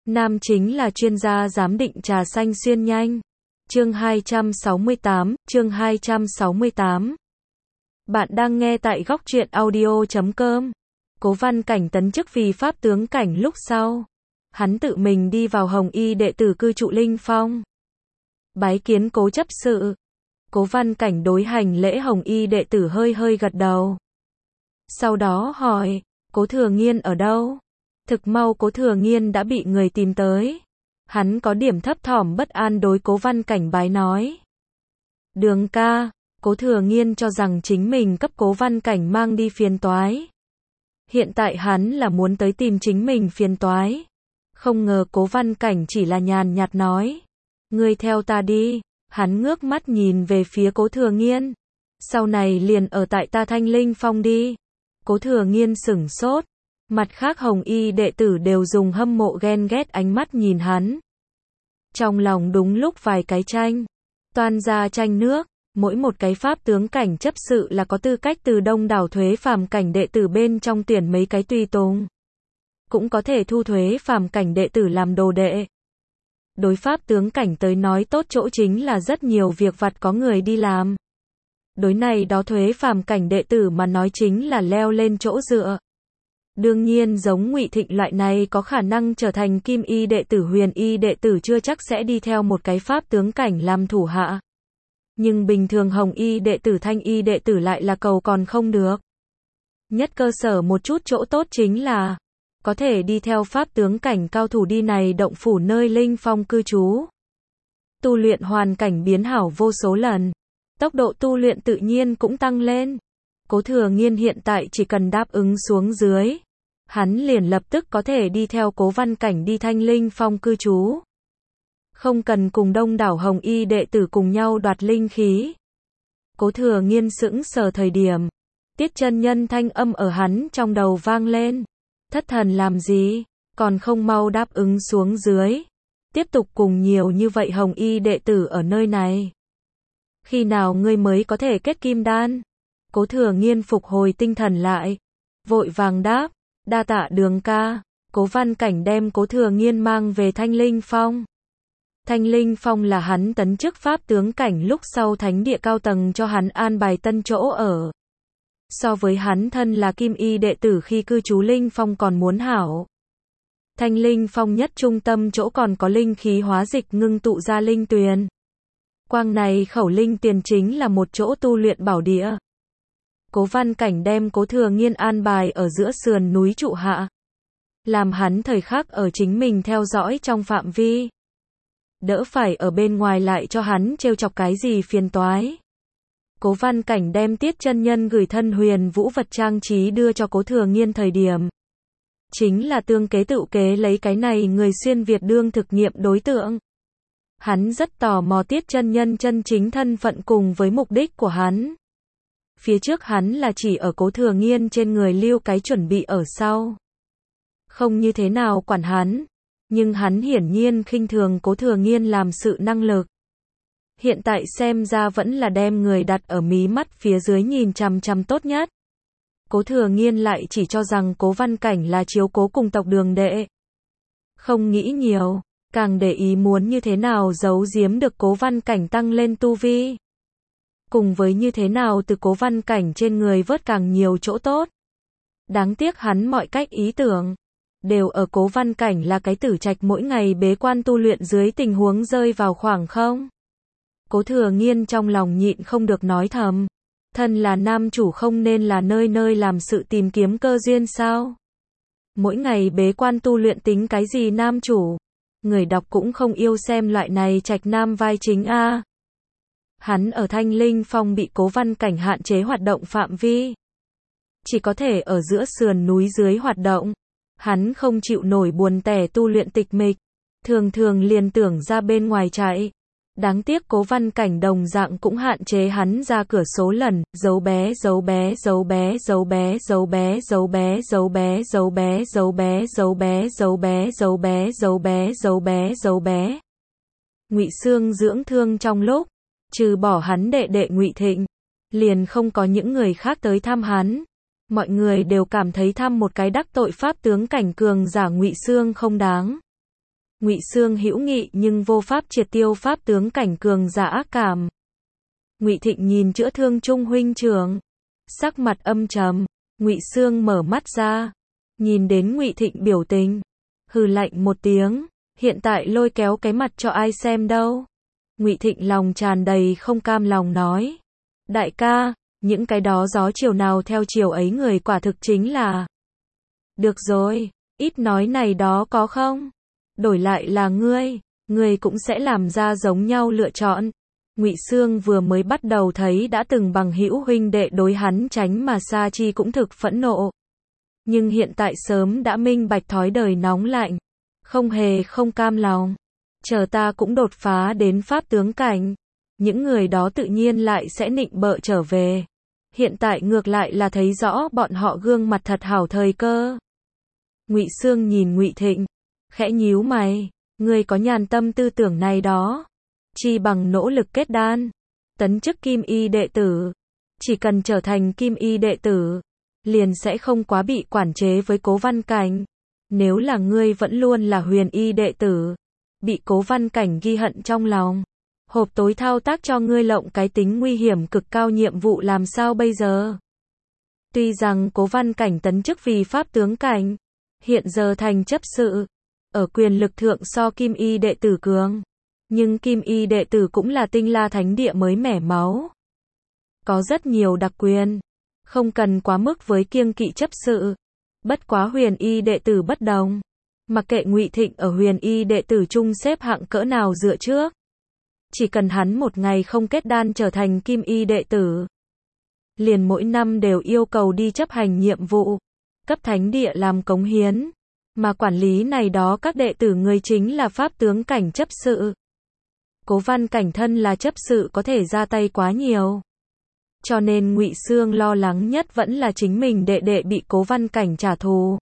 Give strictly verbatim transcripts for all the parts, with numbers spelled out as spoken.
Nam chính là chuyên gia giám định trà xanh xuyên nhanh. Chương hai trăm sáu mươi tám, chương hai trăm sáu mươi tám. Bạn đang nghe tại góc truyện audio chấm com. Cố Văn Cảnh tấn chức vì pháp tướng cảnh lúc sau. Hắn tự mình đi vào Hồng Y đệ tử cư trụ Linh Phong. Bái kiến Cố chấp sự. Cố Văn Cảnh đối hành lễ Hồng Y đệ tử hơi hơi gật đầu. Sau đó hỏi, Cố Thừa Nghiên ở đâu? Thực mau Cố Thừa Nghiên đã bị người tìm tới. Hắn có điểm thấp thỏm bất an đối Cố Văn Cảnh bái nói. Đường ca, Cố Thừa Nghiên cho rằng chính mình cấp Cố Văn Cảnh mang đi phiền toái. Hiện tại hắn là muốn tới tìm chính mình phiền toái. Không ngờ Cố Văn Cảnh chỉ là nhàn nhạt nói. Ngươi theo ta đi. Hắn ngước mắt nhìn về phía Cố Thừa Nghiên. Sau này liền ở tại ta Thanh Linh Phong đi. Cố Thừa Nghiên sửng sốt. Mặt khác Hồng Y đệ tử đều dùng hâm mộ ghen ghét ánh mắt nhìn hắn. Trong lòng đúng lúc vài cái tranh. Toan ra tranh nước. Mỗi một cái pháp tướng cảnh chấp sự là có tư cách từ đông đảo thuế phàm cảnh đệ tử bên trong tuyển mấy cái tùy tùng. Cũng có thể thu thuế phàm cảnh đệ tử làm đồ đệ. Đối pháp tướng cảnh tới nói tốt chỗ chính là rất nhiều việc vặt có người đi làm. Đối này đó thuế phàm cảnh đệ tử mà nói chính là leo lên chỗ dựa. Đương nhiên giống Ngụy Thịnh loại này có khả năng trở thành Kim Y đệ tử Huyền Y đệ tử chưa chắc sẽ đi theo một cái pháp tướng cảnh làm thủ hạ. Nhưng bình thường Hồng Y đệ tử Thanh Y đệ tử lại là cầu còn không được. Nhất cơ sở một chút chỗ tốt chính là có thể đi theo pháp tướng cảnh cao thủ đi này động phủ nơi Linh Phong cư trú. Tu luyện hoàn cảnh biến hảo vô số lần. Tốc độ tu luyện tự nhiên cũng tăng lên. Cố Thừa Nghiên hiện tại chỉ cần đáp ứng xuống dưới. Hắn liền lập tức có thể đi theo Cố Văn Cảnh đi Thanh Linh Phong cư trú. Không cần cùng đông đảo Hồng Y đệ tử cùng nhau đoạt linh khí. Cố Thừa Nghiên sững sờ thời điểm. Tiết chân nhân thanh âm ở hắn trong đầu vang lên. Thất thần làm gì, còn không mau đáp ứng xuống dưới. Tiếp tục cùng nhiều như vậy Hồng Y đệ tử ở nơi này. Khi nào ngươi mới có thể kết kim đan? Cố Thừa Nghiên phục hồi tinh thần lại. Vội vàng đáp, đa tạ đường ca. Cố Văn Cảnh đem Cố Thừa Nghiên mang về Thanh Linh Phong. Thanh Linh Phong là hắn tấn chức pháp tướng cảnh lúc sau thánh địa cao tầng cho hắn an bài tân chỗ ở. So với hắn thân là Kim Y đệ tử khi cư trú Linh Phong còn muốn hảo. Thanh Linh Phong nhất trung tâm chỗ còn có linh khí hóa dịch ngưng tụ ra linh tuyền. Quang này khẩu linh tuyền chính là một chỗ tu luyện bảo địa. Cố Văn Cảnh đem Cố Thừa Nghiên an bài ở giữa sườn núi trụ hạ. Làm hắn thời khắc ở chính mình theo dõi trong phạm vi. Đỡ phải ở bên ngoài lại cho hắn trêu chọc cái gì phiền toái. Cố Văn Cảnh đem Tiết chân nhân gửi thân huyền vũ vật trang trí đưa cho Cố Thừa Nghiên thời điểm. Chính là tương kế tự kế lấy cái này người xuyên Việt đương thực nghiệm đối tượng. Hắn rất tò mò Tiết chân nhân chân chính thân phận cùng với mục đích của hắn. Phía trước hắn là chỉ ở Cố Thừa Nghiên trên người lưu cái chuẩn bị ở sau. Không như thế nào quản hắn. Nhưng hắn hiển nhiên khinh thường Cố Thừa Nghiên làm sự năng lực. Hiện tại xem ra vẫn là đem người đặt ở mí mắt phía dưới nhìn chằm chằm tốt nhất. Cố Thừa Nghiên lại chỉ cho rằng Cố Văn Cảnh là chiếu cố cùng tộc Đường đệ. Không nghĩ nhiều, càng để ý muốn như thế nào giấu giếm được Cố Văn Cảnh tăng lên tu vi. Cùng với như thế nào từ Cố Văn Cảnh trên người vớt càng nhiều chỗ tốt. Đáng tiếc hắn mọi cách ý tưởng đều ở Cố Văn Cảnh là cái tử trạch mỗi ngày bế quan tu luyện dưới tình huống rơi vào khoảng không. Cố Thừa Nghiên trong lòng nhịn không được nói thầm. Thân là nam chủ không nên là nơi nơi làm sự tìm kiếm cơ duyên sao? Mỗi ngày bế quan tu luyện tính cái gì nam chủ? Người đọc cũng không yêu xem loại này trạch nam vai chính a. Hắn ở Thanh Linh Phong bị Cố Văn Cảnh hạn chế hoạt động phạm vi. Chỉ có thể ở giữa sườn núi dưới hoạt động. Hắn không chịu nổi buồn tẻ tu luyện tịch mịch. Thường thường liền tưởng ra bên ngoài chạy. Đáng tiếc Cố Văn Cảnh đồng dạng cũng hạn chế hắn ra cửa số lần, giấu bé, giấu bé, giấu bé, giấu bé, giấu bé, giấu bé, giấu bé, giấu bé, giấu bé, giấu bé, giấu bé, giấu bé, giấu bé, giấu bé, giấu bé. Ngụy Xương dưỡng thương trong lúc, trừ bỏ hắn đệ đệ Ngụy Thịnh, liền không có những người khác tới thăm hắn. Mọi người đều cảm thấy thăm một cái đắc tội pháp tướng cảnh cường giả Ngụy Xương không đáng. Ngụy Xương hữu nghị nhưng vô pháp triệt tiêu pháp tướng cảnh cường giả ác cảm. Ngụy Thịnh nhìn chữa thương Trung huynh trưởng, sắc mặt âm trầm. Ngụy Xương mở mắt ra, nhìn đến Ngụy Thịnh biểu tình, hừ lạnh một tiếng, hiện tại lôi kéo cái mặt cho ai xem đâu. Ngụy Thịnh lòng tràn đầy không cam lòng nói, đại ca, những cái đó gió chiều nào theo chiều ấy người quả thực chính là. Được rồi, ít nói này đó có không? Đổi lại là ngươi, ngươi cũng sẽ làm ra giống nhau lựa chọn. Ngụy Xương vừa mới bắt đầu thấy đã từng bằng hữu huynh đệ đối hắn tránh mà xa chi cũng thực phẫn nộ. Nhưng hiện tại sớm đã minh bạch thói đời nóng lạnh, không hề không cam lòng. Chờ ta cũng đột phá đến pháp tướng cảnh, những người đó tự nhiên lại sẽ nịnh bợ trở về. Hiện tại ngược lại là thấy rõ bọn họ gương mặt thật hảo thời cơ. Ngụy Xương nhìn Ngụy Thịnh, khẽ nhíu mày, ngươi có nhàn tâm tư tưởng này đó, chi bằng nỗ lực kết đan, tấn chức kim y đệ tử, chỉ cần trở thành kim y đệ tử, liền sẽ không quá bị quản chế với Cố Văn Cảnh. Nếu là ngươi vẫn luôn là huyền y đệ tử, bị Cố Văn Cảnh ghi hận trong lòng, hộp tối thao tác cho ngươi lộng cái tính nguy hiểm cực cao nhiệm vụ làm sao bây giờ? Tuy rằng Cố Văn Cảnh tấn chức vì pháp tướng cảnh, hiện giờ thành chấp sự, ở quyền lực thượng so kim y đệ tử cường, nhưng kim y đệ tử cũng là tinh la thánh địa mới mẻ máu. Có rất nhiều đặc quyền, không cần quá mức với kiêng kỵ chấp sự. Bất quá huyền y đệ tử bất đồng. Mặc kệ Ngụy Thịnh ở huyền y đệ tử chung xếp hạng cỡ nào dựa trước. Chỉ cần hắn một ngày không kết đan trở thành kim y đệ tử, liền mỗi năm đều yêu cầu đi chấp hành nhiệm vụ, cấp thánh địa làm cống hiến. Mà quản lý này đó các đệ tử người chính là pháp tướng cảnh chấp sự. Cố Văn Cảnh thân là chấp sự có thể ra tay quá nhiều. Cho nên Ngụy Xương lo lắng nhất vẫn là chính mình đệ đệ bị Cố Văn Cảnh trả thù.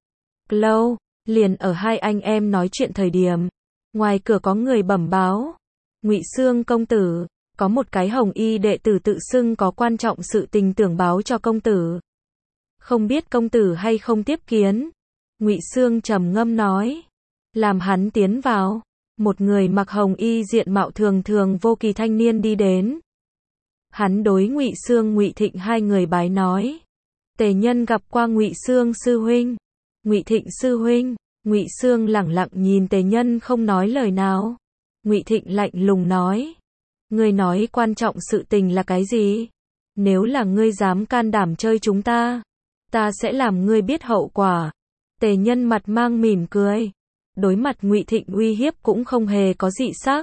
Lâu, liền ở hai anh em nói chuyện thời điểm, ngoài cửa có người bẩm báo. Ngụy Xương công tử, có một cái hồng y đệ tử tự xưng có quan trọng sự tình tưởng báo cho công tử. Không biết công tử hay không tiếp kiến. Ngụy Xương trầm ngâm nói. Làm hắn tiến vào. Một người mặc hồng y diện mạo thường thường vô kỳ thanh niên đi đến. Hắn đối Ngụy Xương Ngụy Thịnh hai người bái nói. Tề nhân gặp qua Ngụy Xương sư huynh. Ngụy Thịnh sư huynh. Ngụy Xương lẳng lặng nhìn Tề nhân không nói lời nào. Ngụy Thịnh lạnh lùng nói. Ngươi nói quan trọng sự tình là cái gì? Nếu là ngươi dám can đảm chơi chúng ta, ta sẽ làm ngươi biết hậu quả. Tề nhân mặt mang mỉm cười. Đối mặt Ngụy Thịnh uy hiếp cũng không hề có dị sắc.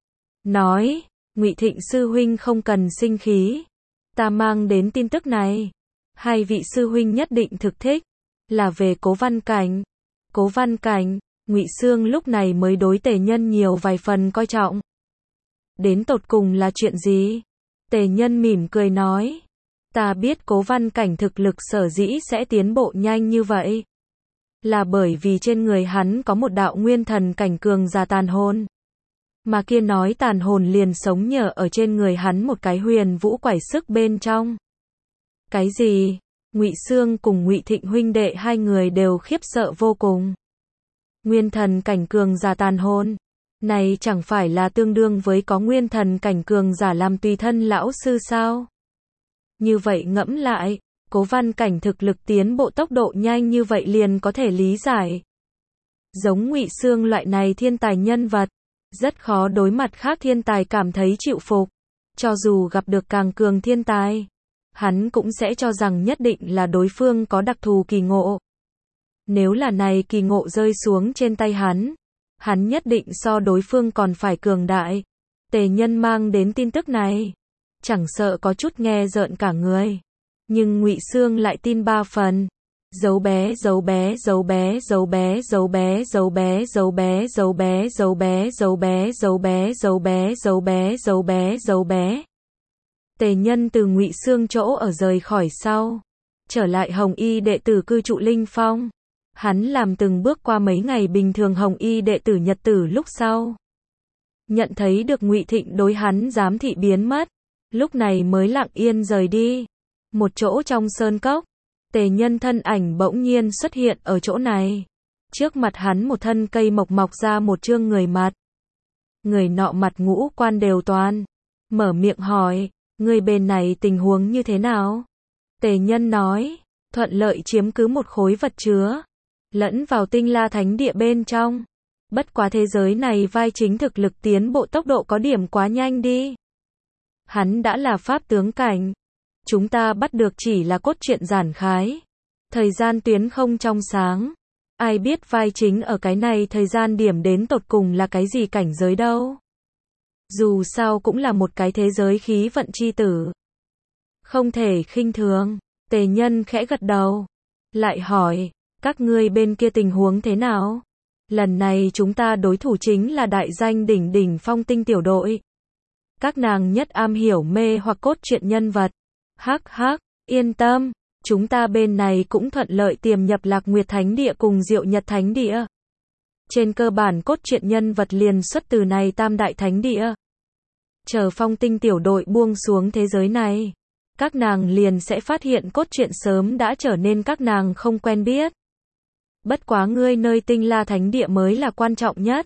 Nói, Ngụy Thịnh sư huynh không cần sinh khí. Ta mang đến tin tức này. Hai vị sư huynh nhất định thực thích. Là về Cố Văn Cảnh. Cố Văn Cảnh, Ngụy Xương lúc này mới đối Tề nhân nhiều vài phần coi trọng. Đến tột cùng là chuyện gì? Tề nhân mỉm cười nói. Ta biết Cố Văn Cảnh thực lực sở dĩ sẽ tiến bộ nhanh như vậy. Là bởi vì trên người hắn có một đạo nguyên thần cảnh cường giả tàn hồn. Mà kia nói tàn hồn liền sống nhờ ở trên người hắn một cái huyền vũ quải sức bên trong. Cái gì? Ngụy Xương cùng Ngụy Thịnh huynh đệ hai người đều khiếp sợ vô cùng. Nguyên thần cảnh cường giả tàn hồn. Này chẳng phải là tương đương với có nguyên thần cảnh cường giả làm tùy thân lão sư sao? Như vậy ngẫm lại, Cố Văn Cảnh thực lực tiến bộ tốc độ nhanh như vậy liền có thể lý giải. Giống Ngụy Xương loại này thiên tài nhân vật, rất khó đối mặt khác thiên tài cảm thấy chịu phục. Cho dù gặp được càng cường thiên tài, hắn cũng sẽ cho rằng nhất định là đối phương có đặc thù kỳ ngộ. Nếu là này kỳ ngộ rơi xuống trên tay hắn, hắn nhất định so đối phương còn phải cường đại. Tề nhân mang đến tin tức này, chẳng sợ có chút nghe rợn cả người. Nhưng Ngụy Xương lại tin ba phần. Dấu bé, dấu bé, dấu bé, dấu bé, dấu bé, dấu bé, dấu bé, dấu bé, dấu bé, dấu bé, dấu bé, dấu bé, dấu bé, dấu bé, dấu bé. Tề nhân từ Ngụy Xương chỗ ở rời khỏi sau, trở lại Hồng Y đệ tử cư trụ Linh Phong. Hắn làm từng bước qua mấy ngày bình thường Hồng Y đệ tử nhật tử lúc sau. Nhận thấy được Ngụy Thịnh đối hắn giám thị biến mất, lúc này mới lặng yên rời đi. Một chỗ trong sơn cốc, Tề nhân thân ảnh bỗng nhiên xuất hiện ở chỗ này. Trước mặt hắn một thân cây mộc mọc ra một trương người mặt. Người nọ mặt ngũ quan đều toàn. Mở miệng hỏi, người bên này tình huống như thế nào? Tề Nhân nói, thuận lợi chiếm cứ một khối vật chứa. Lẫn vào tinh la thánh địa bên trong. Bất quá thế giới này vai chính thực lực tiến bộ tốc độ có điểm quá nhanh đi. Hắn đã là pháp tướng cảnh. Chúng ta bắt được chỉ là cốt truyện giản khái. Thời gian tuyến không trong sáng. Ai biết vai chính ở cái này thời gian điểm đến tột cùng là cái gì cảnh giới đâu. Dù sao cũng là một cái thế giới khí vận chi tử. Không thể khinh thường. Tề Nhân khẽ gật đầu. Lại hỏi, các ngươi bên kia tình huống thế nào? Lần này chúng ta đối thủ chính là đại danh đỉnh đỉnh Phong Tinh tiểu đội. Các nàng nhất am hiểu mê hoặc cốt truyện nhân vật. Hắc hắc, yên tâm, chúng ta bên này cũng thuận lợi tiềm nhập Lạc Nguyệt Thánh Địa cùng Diệu Nhật Thánh Địa. Trên cơ bản cốt truyện nhân vật liền xuất từ này tam đại thánh địa. Chờ Phong Tinh tiểu đội buông xuống thế giới này, các nàng liền sẽ phát hiện cốt truyện sớm đã trở nên các nàng không quen biết. Bất quá ngươi nơi Tinh La Thánh Địa mới là quan trọng nhất.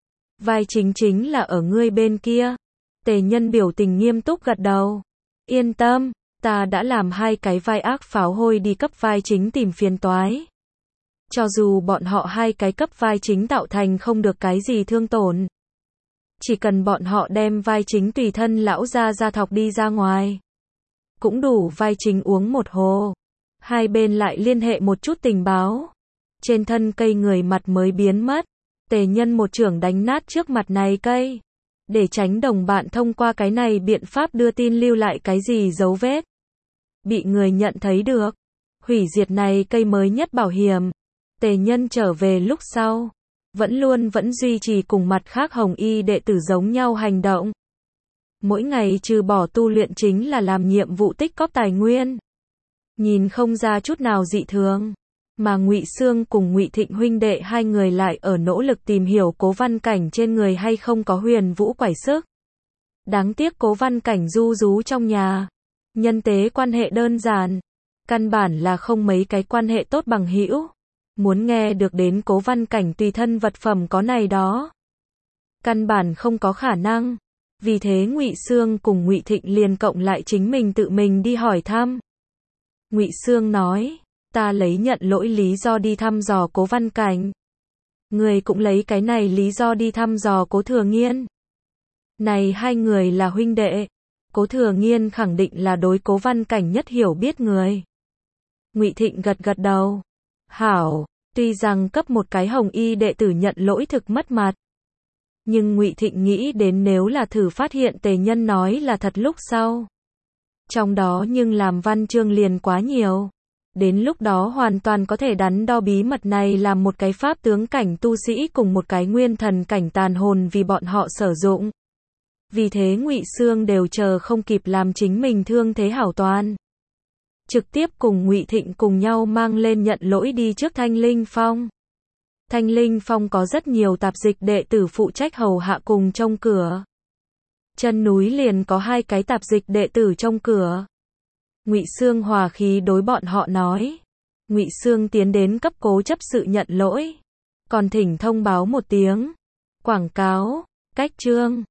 Vai chính chính là ở ngươi bên kia. Tề Nhân biểu tình nghiêm túc gật đầu. Yên tâm, ta đã làm hai cái vai ác pháo hôi đi cấp vai chính tìm phiền toái. Cho dù bọn họ hai cái cấp vai chính tạo thành không được cái gì thương tổn. Chỉ cần bọn họ đem vai chính tùy thân lão ra ra thọc đi ra ngoài. Cũng đủ vai chính uống một hồ. Hai bên lại liên hệ một chút tình báo. Trên thân cây người mặt mới biến mất. Tề Nhân một chưởng đánh nát trước mặt này cây. Để tránh đồng bạn thông qua cái này biện pháp đưa tin lưu lại cái gì dấu vết. Bị người nhận thấy được. Hủy diệt này cây mới nhất bảo hiểm. Tề Nhân trở về lúc sau. Vẫn luôn vẫn duy trì cùng mặt khác hồng y đệ tử giống nhau hành động. Mỗi ngày trừ bỏ tu luyện chính là làm nhiệm vụ tích cóp tài nguyên. Nhìn không ra chút nào dị thường. Mà Ngụy Xương cùng Ngụy Thịnh huynh đệ hai người lại ở nỗ lực tìm hiểu Cố Văn Cảnh trên người hay không có huyền vũ quải sức. Đáng tiếc Cố Văn Cảnh du rú trong nhà. Nhân tế quan hệ đơn giản. Căn bản là không mấy cái quan hệ tốt bằng hữu. Muốn nghe được đến Cố Văn Cảnh tùy thân vật phẩm có này đó. Căn bản không có khả năng. Vì thế Ngụy Xương cùng Ngụy Thịnh liền cộng lại chính mình tự mình đi hỏi thăm. Ngụy Xương nói, ta lấy nhận lỗi lý do đi thăm dò Cố Văn Cảnh. Người cũng lấy cái này lý do đi thăm dò Cố Thừa Nghiên. Này hai người là huynh đệ. Cố Thừa Nghiên khẳng định là đối Cố Văn Cảnh nhất hiểu biết người. Ngụy Thịnh gật gật đầu. Hảo, tuy rằng cấp một cái hồng y đệ tử nhận lỗi thực mất mặt. Nhưng Ngụy Thịnh nghĩ đến nếu là thử phát hiện Tề Nhân nói là thật lúc sau. Trong đó nhưng làm văn chương liền quá nhiều. Đến lúc đó hoàn toàn có thể đắn đo bí mật này làm một cái pháp tướng cảnh tu sĩ cùng một cái nguyên thần cảnh tàn hồn vì bọn họ sử dụng. Vì thế Ngụy Xương đều chờ không kịp làm chính mình thương thế hảo toàn. Trực tiếp cùng Ngụy Thịnh cùng nhau mang lên nhận lỗi đi trước Thanh Linh Phong. Thanh Linh Phong có rất nhiều tạp dịch đệ tử phụ trách hầu hạ cùng trông cửa. Chân núi liền có hai cái tạp dịch đệ tử trông cửa. Ngụy Xương hòa khí đối bọn họ nói. Ngụy Xương tiến đến cấp Cố chấp sự nhận lỗi. Còn thỉnh thông báo một tiếng. Quảng cáo, cách chương.